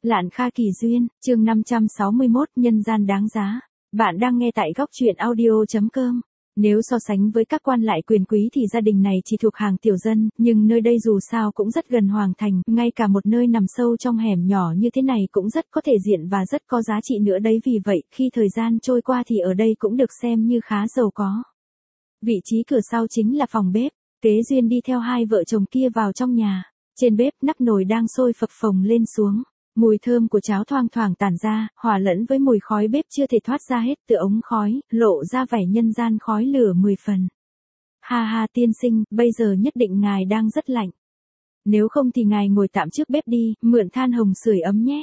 Lạn Kha Kỳ Duyên, chương 561, nhân gian đáng giá. Bạn đang nghe tại góc truyện audio.com. Nếu so sánh với các quan lại quyền quý thì gia đình này chỉ thuộc hàng tiểu dân, nhưng nơi đây dù sao cũng rất gần hoàng thành, ngay cả một nơi nằm sâu trong hẻm nhỏ như thế này cũng rất có thể diện và rất có giá trị nữa đấy, vì vậy, khi thời gian trôi qua thì ở đây cũng được xem như khá giàu có. Vị trí cửa sau chính là phòng bếp, Kế Duyên đi theo hai vợ chồng kia vào trong nhà. Trên bếp nắp nồi đang sôi phập phồng lên xuống. Mùi thơm của cháo thoang thoảng tản ra, hòa lẫn với mùi khói bếp chưa thể thoát ra hết từ ống khói, lộ ra vẻ nhân gian khói lửa 10 phần. Ha ha tiên sinh, bây giờ nhất định ngài đang rất lạnh. Nếu không thì ngài ngồi tạm trước bếp đi, mượn than hồng sưởi ấm nhé.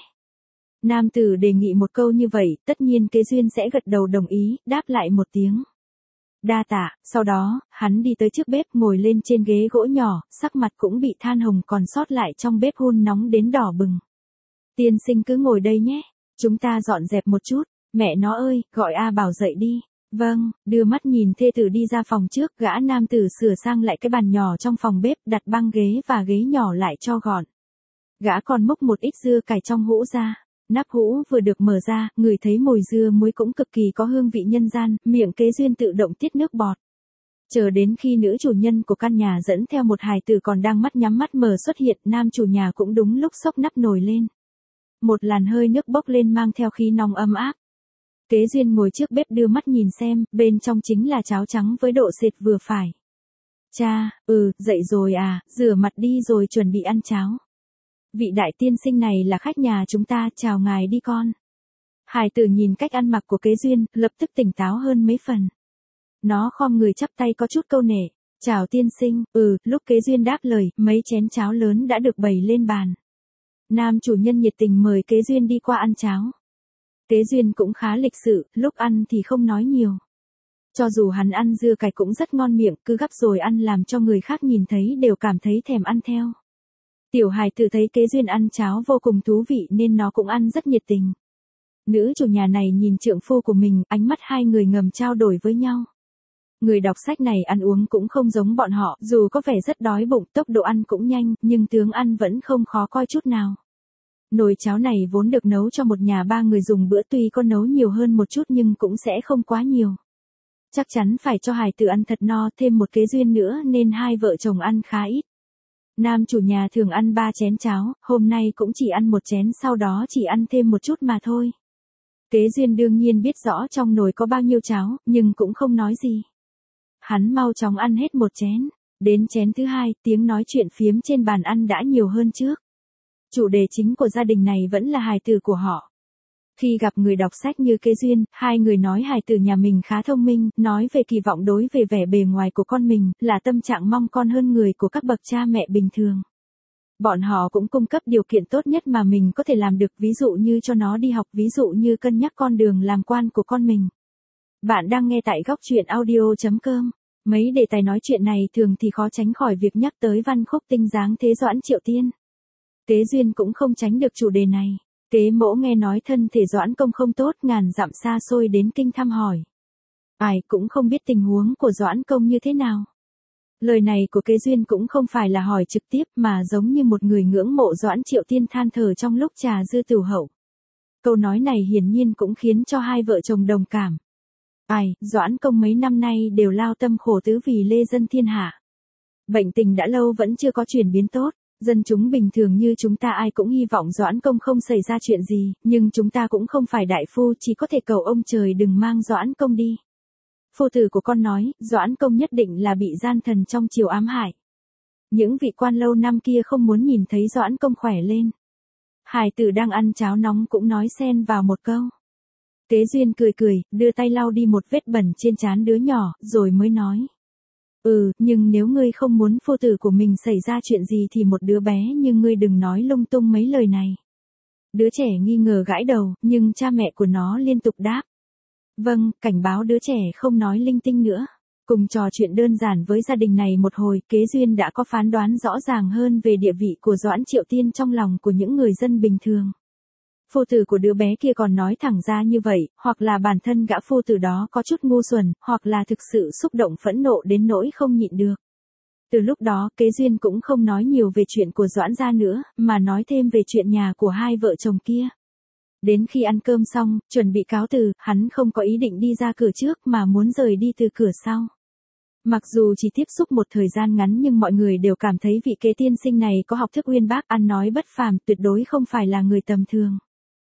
Nam tử đề nghị một câu như vậy, tất nhiên Kế Duyên sẽ gật đầu đồng ý, đáp lại một tiếng. Đa tạ, sau đó, hắn đi tới trước bếp ngồi lên trên ghế gỗ nhỏ, sắc mặt cũng bị than hồng còn sót lại trong bếp hun nóng đến đỏ bừng. Tiên sinh cứ ngồi đây nhé, chúng ta dọn dẹp một chút, mẹ nó ơi, gọi A Bảo dậy đi. Vâng, đưa mắt nhìn thê tử đi ra phòng trước, gã nam tử sửa sang lại cái bàn nhỏ trong phòng bếp, đặt băng ghế và ghế nhỏ lại cho gọn. Gã còn múc một ít dưa cải trong hũ ra. Nắp hũ vừa được mở ra, ngửi thấy mùi dưa muối cũng cực kỳ có hương vị nhân gian, miệng Kế Duyên tự động tiết nước bọt. Chờ đến khi nữ chủ nhân của căn nhà dẫn theo một hài tử còn đang mắt nhắm mắt mở xuất hiện, nam chủ nhà cũng đúng lúc xốc nắp nồi lên. Một làn hơi nước bốc lên mang theo khí nóng ấm áp. Kế Duyên ngồi trước bếp đưa mắt nhìn xem, bên trong chính là cháo trắng với độ sệt vừa phải. Cha, dậy rồi à, rửa mặt đi rồi chuẩn bị ăn cháo. Vị đại tiên sinh này là khách nhà chúng ta, chào ngài đi con. Hải tử nhìn cách ăn mặc của Kế Duyên, lập tức tỉnh táo hơn mấy phần. Nó khom người chắp tay có chút câu nể. Chào tiên sinh, lúc Kế Duyên đáp lời, mấy chén cháo lớn đã được bày lên bàn. Nam chủ nhân nhiệt tình mời Kế Duyên đi qua ăn cháo. Kế Duyên cũng khá lịch sự, lúc ăn thì không nói nhiều. Cho dù hắn ăn dưa cải cũng rất ngon miệng, cứ gắp rồi ăn làm cho người khác nhìn thấy đều cảm thấy thèm ăn theo. Tiểu hài tử thấy Kế Duyên ăn cháo vô cùng thú vị nên nó cũng ăn rất nhiệt tình. Nữ chủ nhà này nhìn trượng phu của mình, ánh mắt hai người ngầm trao đổi với nhau. Người đọc sách này ăn uống cũng không giống bọn họ, dù có vẻ rất đói bụng, tốc độ ăn cũng nhanh, nhưng tướng ăn vẫn không khó coi chút nào. Nồi cháo này vốn được nấu cho một nhà 3 người dùng bữa, tuy có nấu nhiều hơn một chút nhưng cũng sẽ không quá nhiều. Chắc chắn phải cho hài tử ăn thật no, thêm một Kế Duyên nữa nên hai vợ chồng ăn khá ít. Nam chủ nhà thường ăn 3 chén cháo, hôm nay cũng chỉ ăn một chén, sau đó chỉ ăn thêm một chút mà thôi. Kế Duyên đương nhiên biết rõ trong nồi có bao nhiêu cháo, nhưng cũng không nói gì. Hắn mau chóng ăn hết một chén. Đến chén thứ hai, tiếng nói chuyện phiếm trên bàn ăn đã nhiều hơn trước. Chủ đề chính của gia đình này vẫn là hài tử của họ. Khi gặp người đọc sách như Kế Duyên, hai người nói hài tử nhà mình khá thông minh, nói về kỳ vọng đối về vẻ bề ngoài của con mình, là tâm trạng mong con hơn người của các bậc cha mẹ bình thường. Bọn họ cũng cung cấp điều kiện tốt nhất mà mình có thể làm được, ví dụ như cho nó đi học, ví dụ như cân nhắc con đường làm quan của con mình. Bạn đang nghe tại góc truyện audio.com. Mấy đề tài nói chuyện này thường thì khó tránh khỏi việc nhắc tới văn khúc tinh dáng thế Doãn Triệu Tiên. Kế Duyên cũng không tránh được chủ đề này. Kế mỗ nghe nói thân thể Doãn công không tốt, ngàn dặm xa xôi đến kinh thăm hỏi. Ai cũng không biết tình huống của Doãn công như thế nào. Lời này của Kế Duyên cũng không phải là hỏi trực tiếp mà giống như một người ngưỡng mộ Doãn Triệu Tiên than thở trong lúc trà dư tửu hậu. Câu nói này hiển nhiên cũng khiến cho hai vợ chồng đồng cảm. Doãn công mấy năm nay đều lao tâm khổ tứ vì lê dân thiên hạ. Bệnh tình đã lâu vẫn chưa có chuyển biến tốt. Dân chúng bình thường như chúng ta ai cũng hy vọng Doãn công không xảy ra chuyện gì, nhưng chúng ta cũng không phải đại phu, chỉ có thể cầu ông trời đừng mang Doãn công đi. Phu tử của con nói, Doãn công nhất định là bị gian thần trong triều ám hại. Những vị quan lâu năm kia không muốn nhìn thấy Doãn công khỏe lên. Hải tử đang ăn cháo nóng cũng nói xen vào một câu. Kế Duyên cười cười, đưa tay lau đi một vết bẩn trên trán đứa nhỏ, rồi mới nói. Nhưng nếu ngươi không muốn phu tử của mình xảy ra chuyện gì thì một đứa bé như ngươi đừng nói lung tung mấy lời này. Đứa trẻ nghi ngờ gãi đầu, nhưng cha mẹ của nó liên tục đáp. Vâng, cảnh báo đứa trẻ không nói linh tinh nữa. Cùng trò chuyện đơn giản với gia đình này một hồi, Kế Duyên đã có phán đoán rõ ràng hơn về địa vị của Doãn Triệu Tiên trong lòng của những người dân bình thường. Phu tử của đứa bé kia còn nói thẳng ra như vậy, hoặc là bản thân gã phu tử đó có chút ngu xuẩn, hoặc là thực sự xúc động phẫn nộ đến nỗi không nhịn được. Từ lúc đó, Kế Duyên cũng không nói nhiều về chuyện của Doãn gia nữa, mà nói thêm về chuyện nhà của hai vợ chồng kia. Đến khi ăn cơm xong, chuẩn bị cáo từ, hắn không có ý định đi ra cửa trước mà muốn rời đi từ cửa sau. Mặc dù chỉ tiếp xúc một thời gian ngắn nhưng mọi người đều cảm thấy vị Kế tiên sinh này có học thức uyên bác, ăn nói bất phàm, tuyệt đối không phải là người tầm thường.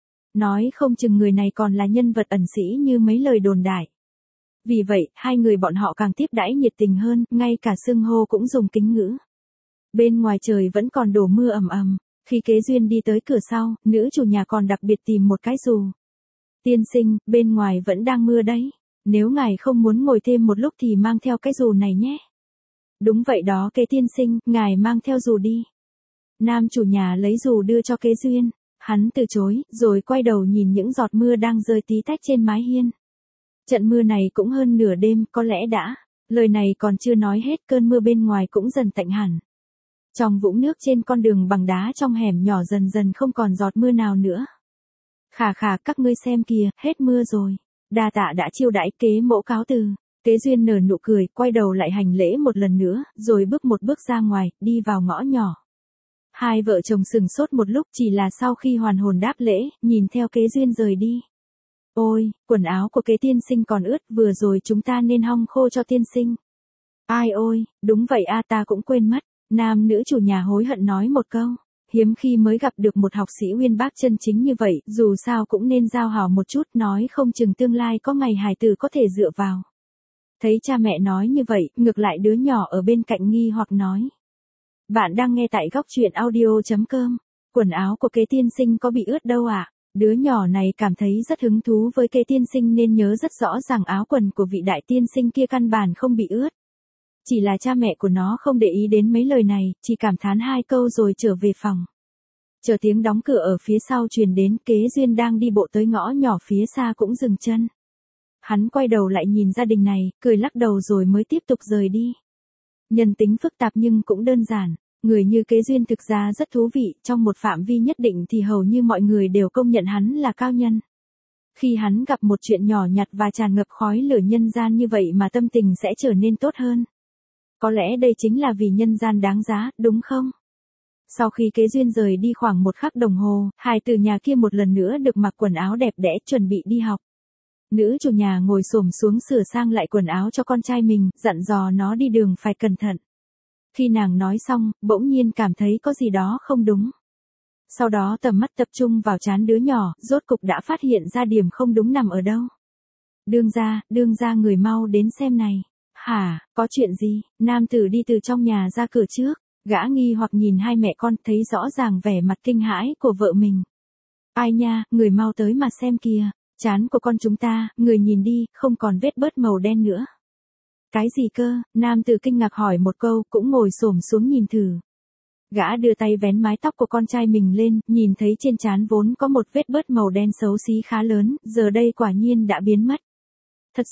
Nói không chừng người này còn là nhân vật ẩn sĩ như mấy lời đồn đại. Vì vậy, hai người bọn họ càng tiếp đãi nhiệt tình hơn, ngay cả xưng hô cũng dùng kính ngữ. Bên ngoài trời vẫn còn đổ mưa ầm ầm, khi Kế Duyên đi tới cửa sau, nữ chủ nhà còn đặc biệt tìm một cái dù. Tiên sinh, bên ngoài vẫn đang mưa đấy. Nếu ngài không muốn ngồi thêm một lúc thì mang theo cái dù này nhé. Đúng vậy đó Kế tiên sinh, ngài mang theo dù đi. Nam chủ nhà lấy dù đưa cho Kế Duyên. Hắn từ chối, rồi quay đầu nhìn những giọt mưa đang rơi tí tách trên mái hiên. Trận mưa này cũng hơn nửa đêm, có lẽ đã. Lời này còn chưa nói hết, cơn mưa bên ngoài cũng dần tạnh hẳn. Trong vũng nước trên con đường bằng đá trong hẻm nhỏ dần dần không còn giọt mưa nào nữa. Khà khà, các ngươi xem kìa, hết mưa rồi. Đa tạ đã chiêu đãi, Kế mỗ cáo từ. Kế Duyên nở nụ cười, quay đầu lại hành lễ một lần nữa, rồi bước một bước ra ngoài, đi vào ngõ nhỏ. Hai vợ chồng sừng sốt một lúc, chỉ là sau khi hoàn hồn đáp lễ, nhìn theo Kế Duyên rời đi. Ôi, quần áo của Kế tiên sinh còn ướt, vừa rồi chúng ta nên hong khô cho tiên sinh. Ai ôi, đúng vậy a, ta cũng quên mất. Nam nữ chủ nhà hối hận nói một câu. Hiếm khi mới gặp được một học sĩ uyên bác chân chính như vậy, dù sao cũng nên giao hảo một chút, nói không chừng tương lai có ngày hài tử có thể dựa vào. Thấy cha mẹ nói như vậy, ngược lại đứa nhỏ ở bên cạnh nghi hoặc nói. Bạn đang nghe tại góc truyện audio.com. Quần áo của Kế tiên sinh có bị ướt đâu ạ? Đứa nhỏ này cảm thấy rất hứng thú với Kế tiên sinh nên nhớ rất rõ ràng áo quần của vị đại tiên sinh kia căn bản không bị ướt. Chỉ là cha mẹ của nó không để ý đến mấy lời này, chỉ cảm thán hai câu rồi trở về phòng. Chờ tiếng đóng cửa ở phía sau truyền đến, Kế Duyên đang đi bộ tới ngõ nhỏ phía xa cũng dừng chân. Hắn quay đầu lại nhìn gia đình này, cười lắc đầu rồi mới tiếp tục rời đi. Nhân tính phức tạp nhưng cũng đơn giản. Người như Kế Duyên thực ra rất thú vị, trong một phạm vi nhất định thì hầu như mọi người đều công nhận hắn là cao nhân. Khi hắn gặp một chuyện nhỏ nhặt và tràn ngập khói lửa nhân gian như vậy mà tâm tình sẽ trở nên tốt hơn. Có lẽ đây chính là vì nhân gian đáng giá, đúng không? Sau khi Kế Duyên rời đi khoảng một khắc đồng hồ, hài tử nhà kia một lần nữa được mặc quần áo đẹp đẽ chuẩn bị đi học. Nữ chủ nhà ngồi xổm xuống sửa sang lại quần áo cho con trai mình, dặn dò nó đi đường phải cẩn thận. Khi nàng nói xong, bỗng nhiên cảm thấy có gì đó không đúng. Sau đó tầm mắt tập trung vào trán đứa nhỏ, rốt cục đã phát hiện ra điểm không đúng nằm ở đâu. Đương ra người mau đến xem này. Hả, có chuyện gì? Nam tử đi từ trong nhà ra cửa trước, gã nghi hoặc nhìn hai mẹ con, thấy rõ ràng vẻ mặt kinh hãi của vợ mình. Ai nha, người mau tới mà xem kìa, trán của con chúng ta, người nhìn đi, không còn vết bớt màu đen nữa. Cái gì cơ? Nam tử kinh ngạc hỏi một câu, cũng ngồi xổm xuống nhìn thử. Gã đưa tay vén mái tóc của con trai mình lên, nhìn thấy trên trán vốn có một vết bớt màu đen xấu xí khá lớn, giờ đây quả nhiên đã biến mất. Thật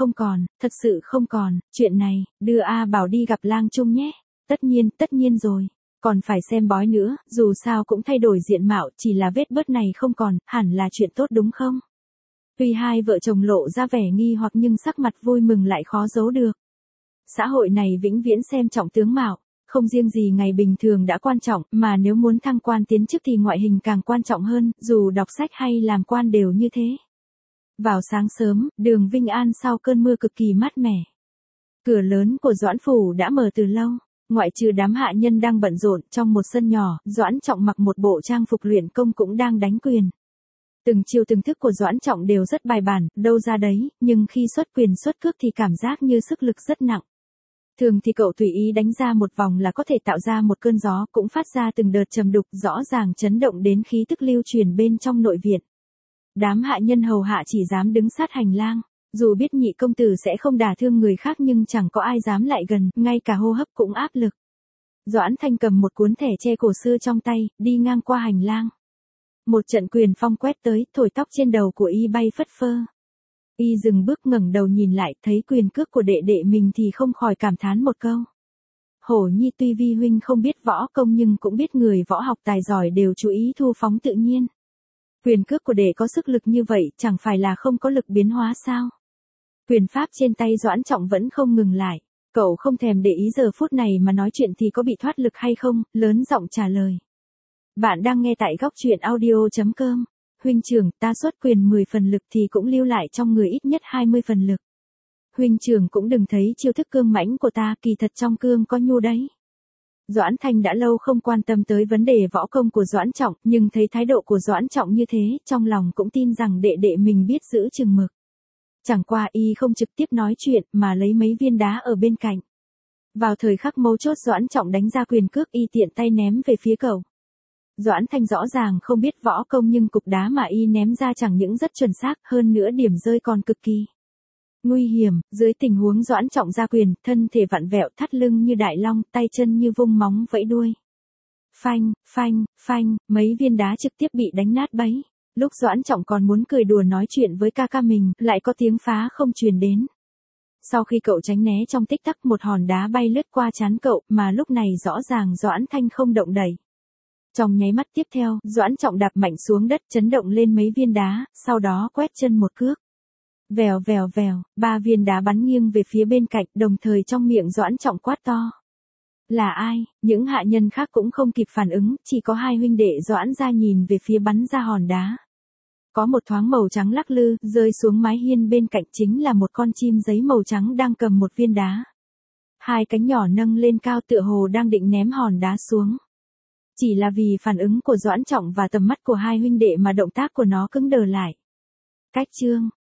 sự không còn, chuyện này, đưa A Bảo đi gặp lang trung nhé. Tất nhiên rồi, còn phải xem bói nữa, dù sao cũng thay đổi diện mạo, chỉ là vết bớt này không còn, hẳn là chuyện tốt đúng không? Tuy hai vợ chồng lộ ra vẻ nghi hoặc nhưng sắc mặt vui mừng lại khó giấu được. Xã hội này vĩnh viễn xem trọng tướng mạo, không riêng gì ngày bình thường đã quan trọng, mà nếu muốn thăng quan tiến chức thì ngoại hình càng quan trọng hơn, dù đọc sách hay làm quan đều như thế. Vào sáng sớm, đường Vinh An sau cơn mưa cực kỳ mát mẻ. Cửa lớn của Doãn phủ đã mở từ lâu, ngoại trừ đám hạ nhân đang bận rộn, trong một sân nhỏ, Doãn Trọng mặc một bộ trang phục luyện công cũng đang đánh quyền. Từng chiêu từng thức của Doãn Trọng đều rất bài bản, đâu ra đấy, nhưng khi xuất quyền xuất cước thì cảm giác như sức lực rất nặng. Thường thì cậu tùy ý đánh ra một vòng là có thể tạo ra một cơn gió, cũng phát ra từng đợt trầm đục, rõ ràng chấn động đến khí tức lưu truyền bên trong nội viện. Đám hạ nhân hầu hạ chỉ dám đứng sát hành lang, dù biết nhị công tử sẽ không đả thương người khác nhưng chẳng có ai dám lại gần, ngay cả hô hấp cũng áp lực. Doãn Thanh cầm một cuốn thẻ tre cổ xưa trong tay, đi ngang qua hành lang. Một trận quyền phong quét tới, thổi tóc trên đầu của y bay phất phơ. Y dừng bước ngẩng đầu nhìn lại, thấy quyền cước của đệ đệ mình thì không khỏi cảm thán một câu. Hổ nhi tuy vi huynh không biết võ công nhưng cũng biết người võ học tài giỏi đều chú ý thu phóng tự nhiên. Quyền cước của đệ có sức lực như vậy, chẳng phải là không có lực biến hóa sao? Quyền pháp trên tay Doãn Trọng vẫn không ngừng lại. Cậu không thèm để ý giờ phút này mà nói chuyện thì có bị thoát lực hay không, lớn giọng trả lời. Bạn đang nghe tại góc truyện audio.com. Huynh trưởng, ta xuất quyền 10 phần lực thì cũng lưu lại trong người ít nhất 20 phần lực. Huynh trưởng cũng đừng thấy chiêu thức cương mãnh của ta, kỳ thật trong cương có nhu đấy. Doãn Thanh đã lâu không quan tâm tới vấn đề võ công của Doãn Trọng, nhưng thấy thái độ của Doãn Trọng như thế, trong lòng cũng tin rằng đệ đệ mình biết giữ chừng mực. Chẳng qua y không trực tiếp nói chuyện mà lấy mấy viên đá ở bên cạnh. Vào thời khắc mấu chốt Doãn Trọng đánh ra quyền cước y tiện tay ném về phía cậu. Doãn Thanh rõ ràng không biết võ công nhưng cục đá mà y ném ra chẳng những rất chuẩn xác, hơn nữa điểm rơi còn cực kỳ nguy hiểm. Dưới tình huống Doãn Trọng ra quyền, thân thể vặn vẹo, thắt lưng như đại long, tay chân như vung móng vẫy đuôi. Phanh, phanh, phanh, mấy viên đá trực tiếp bị đánh nát bấy. Lúc Doãn Trọng còn muốn cười đùa nói chuyện với ca ca mình, lại có tiếng phá không truyền đến. Sau khi cậu tránh né trong tích tắc, một hòn đá bay lướt qua trán cậu, mà lúc này rõ ràng Doãn Thanh không động đậy. Trong nháy mắt tiếp theo, Doãn Trọng đạp mạnh xuống đất, chấn động lên mấy viên đá, sau đó quét chân một cước. Vèo vèo vèo, 3 viên đá bắn nghiêng về phía bên cạnh, đồng thời trong miệng Doãn Trọng quát to. Là ai? Những hạ nhân khác cũng không kịp phản ứng, chỉ có hai huynh đệ Doãn ra nhìn về phía bắn ra hòn đá. Có một thoáng màu trắng lắc lư, rơi xuống mái hiên bên cạnh, chính là một con chim giấy màu trắng đang cầm một viên đá. Hai cánh nhỏ nâng lên cao tựa hồ đang định ném hòn đá xuống. Chỉ là vì phản ứng của Doãn Trọng và tầm mắt của hai huynh đệ mà động tác của nó cứng đờ lại. Cách chương,